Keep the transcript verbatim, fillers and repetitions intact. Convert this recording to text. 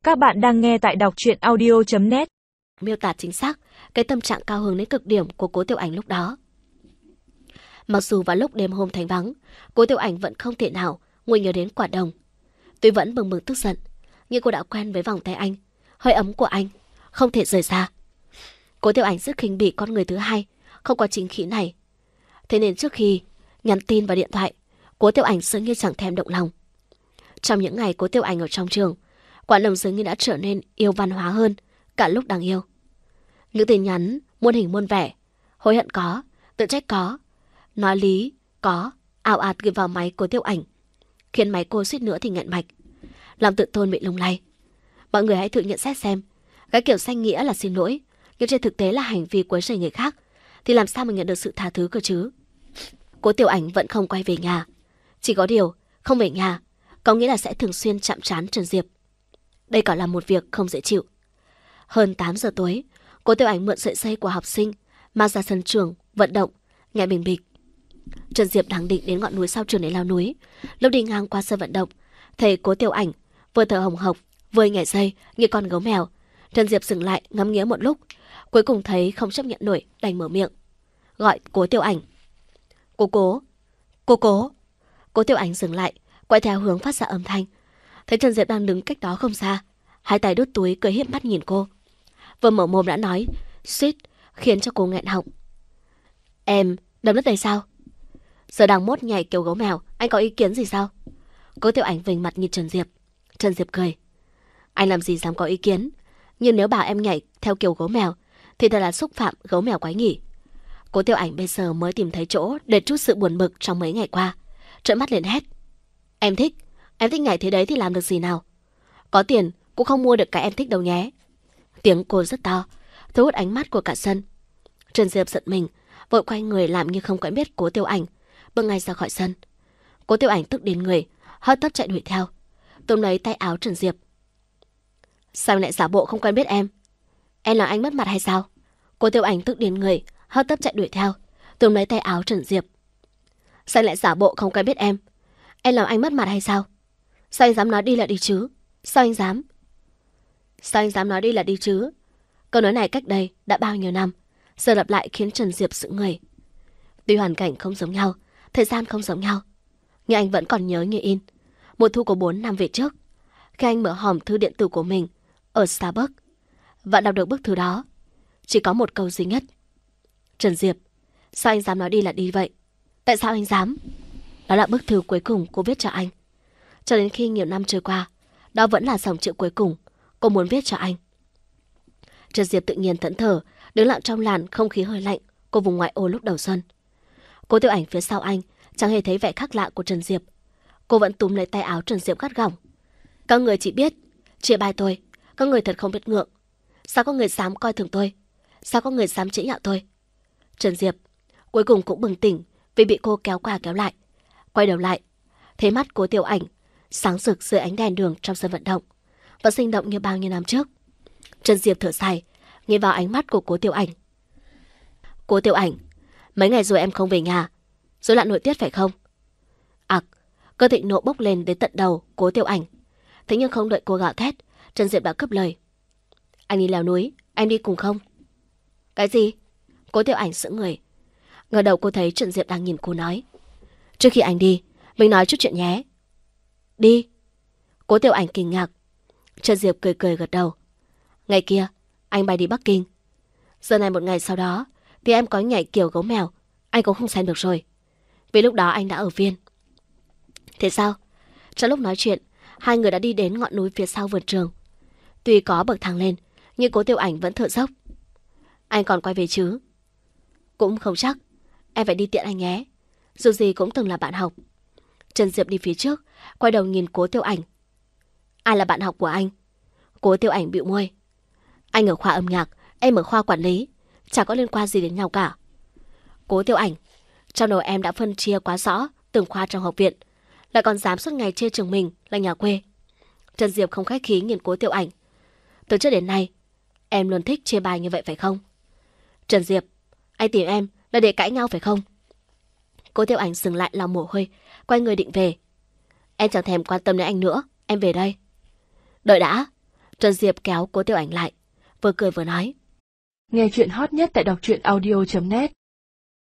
Các bạn đang nghe tại đọc truyện audio chấm net. Miêu tả chính xác cái tâm trạng cao hứng đến cực điểm của Cố Tiểu Ảnh lúc đó. Mặc dù vào lúc đêm hôm thanh vắng, Cố Tiểu Ảnh vẫn không thể nào nguôi nhớ đến Quả Đồng. Tuy vẫn bừng bừng tức giận, nhưng cô đã quen với vòng tay anh, hơi ấm của anh, không thể rời xa. Cố Tiểu Ảnh rất khinh bỉ con người thứ hai, không có chính khí này. Thế nên trước khi nhắn tin và điện thoại, Cố Tiểu Ảnh dường như chẳng thèm động lòng. Trong những ngày Cố Tiểu Ảnh ở trong trường, Quả Đồng dường như đã trở nên yêu văn hóa hơn cả lúc đang yêu. Những tin nhắn muôn hình muôn vẻ, hối hận có, tự trách có, nói lý có, ào ạt gửi vào máy Cố Tiểu Ảnh, khiến máy cô suýt nữa thì nghẹn mạch. Lòng tự tôn bị lung lay. Mọi người hãy thử nhận xét xem, cái kiểu danh nghĩa là xin lỗi, nhưng trên thực tế là hành vi quấy rầy người khác, thì làm sao mà nhận được sự tha thứ cơ chứ? Cố Tiểu Ảnh vẫn không quay về nhà. Chỉ có điều, không về nhà có nghĩa là sẽ thường xuyên chạm trán Trần Diệp. Đây còn là một việc không dễ chịu. Hơn tám giờ tối, Cố Tiểu Ảnh mượn sợi dây của học sinh mang ra sân trường vận động, nghe bình bịch. Trần Diệp đang định đến ngọn núi sau trường để leo núi. Lúc đi ngang qua sân vận động, thấy Cố Tiểu Ảnh vừa thở hồng hộc vừa nhảy dây như con gấu mèo. Trần Diệp dừng lại ngắm nghía một lúc, cuối cùng thấy không chấp nhận nổi, đành mở miệng gọi Cố Tiểu Ảnh. Cố cố, cố cố. Cố Tiểu Ảnh dừng lại, quay theo hướng phát ra âm thanh. Thấy Trần Diệp đang đứng cách đó không xa, hai tay đút túi cười hiếp mắt nhìn cô. Vừa mở mồm đã nói suýt khiến cho cô nghẹn họng. Em đâm đất đây sao? Giờ đang mốt nhảy kiểu gấu mèo, anh có ý kiến gì sao? Cố Tiểu Ảnh vênh mặt nhìn Trần Diệp. Trần Diệp cười. Anh làm gì dám có ý kiến, nhưng nếu bảo em nhảy theo kiểu gấu mèo thì thật là xúc phạm gấu mèo quái nhỉ. Cố Tiểu Ảnh bây giờ mới tìm thấy chỗ để trút sự buồn bực trong mấy ngày qua, trợn mắt lên hét. Em thích, em thích nhảy thế đấy thì làm được gì nào? Có tiền cũng không mua được cái em thích đâu nhé. Tiếng cô rất to, thu hút ánh mắt của cả sân. Trần Diệp giận mình, vội quay người làm như không quen biết Cố Tiểu Ảnh, bước ngay ra khỏi sân. Cố Tiểu Ảnh tức đến người, hớt tấp chạy đuổi theo, túm lấy tay áo Trần Diệp. Sao anh lại giả bộ không quen biết em? Em làm anh mất mặt hay sao? Cố Tiểu Ảnh tức đến người, hớt tấp chạy đuổi theo, túm lấy tay áo Trần Diệp. Sao anh lại giả bộ không quen biết em? Em làm anh mất mặt hay sao? Sao anh dám nói đi là đi chứ? Sao anh dám? Sao anh dám nói đi là đi chứ? Câu nói này cách đây đã bao nhiêu năm, giờ lặp lại khiến Trần Diệp sững người. Tuy hoàn cảnh không giống nhau, thời gian không giống nhau, nhưng anh vẫn còn nhớ như in. Mùa thu của bốn năm về trước, khi anh mở hòm thư điện tử của mình ở Starbucks và đọc được bức thư đó, chỉ có một câu duy nhất. Trần Diệp, sao anh dám nói đi là đi vậy? Tại sao anh dám? Đó là bức thư cuối cùng cô viết cho anh. Cho đến khi nhiều năm trôi qua, đó vẫn là dòng chữ cuối cùng cô muốn viết cho anh. Trần Diệp tự nhiên thẫn thờ, đứng lặng trong làn không khí hơi lạnh của vùng ngoại ô lúc đầu xuân. Cố Tiểu Ảnh phía sau anh chẳng hề thấy vẻ khác lạ của Trần Diệp. Cô vẫn túm lấy tay áo Trần Diệp gắt gỏng. Các người chỉ biết chê bai tôi, các người thật không biết ngượng. Sao có người dám coi thường tôi? Sao có người dám chế nhạo tôi? Trần Diệp cuối cùng cũng bừng tỉnh vì bị cô kéo qua kéo lại. Quay đầu lại, thấy mắt Cố Tiểu Ảnh sáng rực dưới ánh đèn đường trong sân vận động, và sinh động như bao nhiêu năm trước. Trần Diệp thở dài, nhìn vào ánh mắt của Cố Tiểu Ảnh. Cố Tiểu Ảnh, mấy ngày rồi em không về nhà, rối loạn nội tiết phải không? Ặc, cơ thịnh nộ bốc lên đến tận đầu Cố Tiểu Ảnh. Thế nhưng không đợi cô gào thét, Trần Diệp đã cướp lời. Anh đi leo núi, em đi cùng không? Cái gì? Cố Tiểu Ảnh sững người. Ngờ đầu cô thấy Trần Diệp đang nhìn cô nói. Trước khi anh đi, mình nói chút chuyện nhé. Đi. Cố Tiểu Ảnh kinh ngạc. Trần Diệp cười cười gật đầu. Ngày kia, anh bay đi Bắc Kinh. Giờ này một ngày sau đó, thì em có nhảy kiểu gấu mèo, anh cũng không xem được rồi. Vì lúc đó anh đã ở Viên. Thế sao? Trong lúc nói chuyện, hai người đã đi đến ngọn núi phía sau vườn trường. Tuy có bậc thang lên, nhưng Cố Tiểu Ảnh vẫn thở dốc. Anh còn quay về chứ? Cũng không chắc, em phải đi tiện anh nhé. Dù gì cũng từng là bạn học. Trần Diệp đi phía trước, quay đầu nhìn Cố Tiểu Ảnh. Ai là bạn học của anh? Cố Tiểu Ảnh bĩu môi. Anh ở khoa âm nhạc, em ở khoa quản lý, chẳng có liên quan gì đến nhau cả. Cố Tiểu Ảnh, trong đầu em đã phân chia quá rõ từng khoa trong học viện, lại còn dám suốt ngày chê trường mình là nhà quê. Trần Diệp không khách khí nhìn Cố Tiểu Ảnh. Từ trước đến nay, em luôn thích chê bai như vậy phải không? Trần Diệp, anh tìm em là để cãi nhau phải không? Cố Tiểu Ảnh dừng lại lau mồ hôi, quay người định về. Em chẳng thèm quan tâm đến anh nữa, em về đây. Đợi đã. Trần Diệp kéo Cố Tiểu Ảnh lại, vừa cười vừa nói. Nghe chuyện hot nhất tại đọc truyện audio chấm net.